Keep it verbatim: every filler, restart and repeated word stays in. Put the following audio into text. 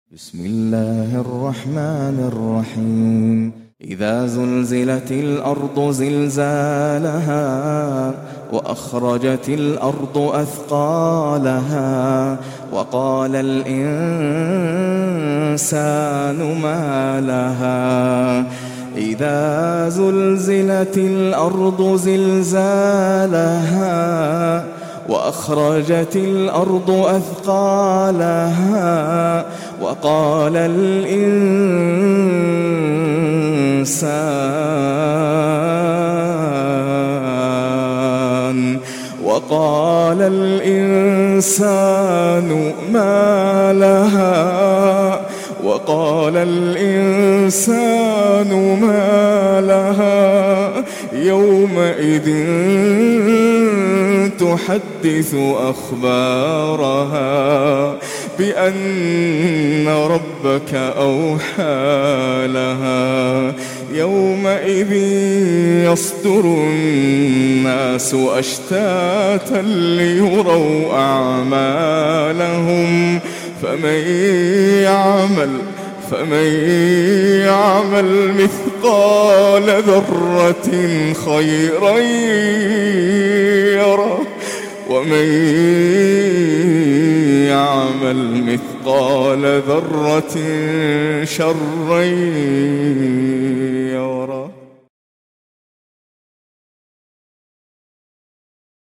بسم الله الرحمن الرحيم. إذا زلزلت الأرض زلزالها وأخرجت الأرض أثقالها وقال الإنسان ما لها إذا زلزلت الأرض زلزالها وأخرجت الأرض أثقالها وقال الإنسان وقال الإنسان ما لها وقال الإنسان ما لها يومئذ تحدث أخبارها بأن ربك أوحى لها يومئذ يصدر الناس أشتاتا ليروا أعمالهم فمن يعمل فمن يعمل مثقال ذرة خيرا يره ومن يعمل مثقال ذرة شرا يره.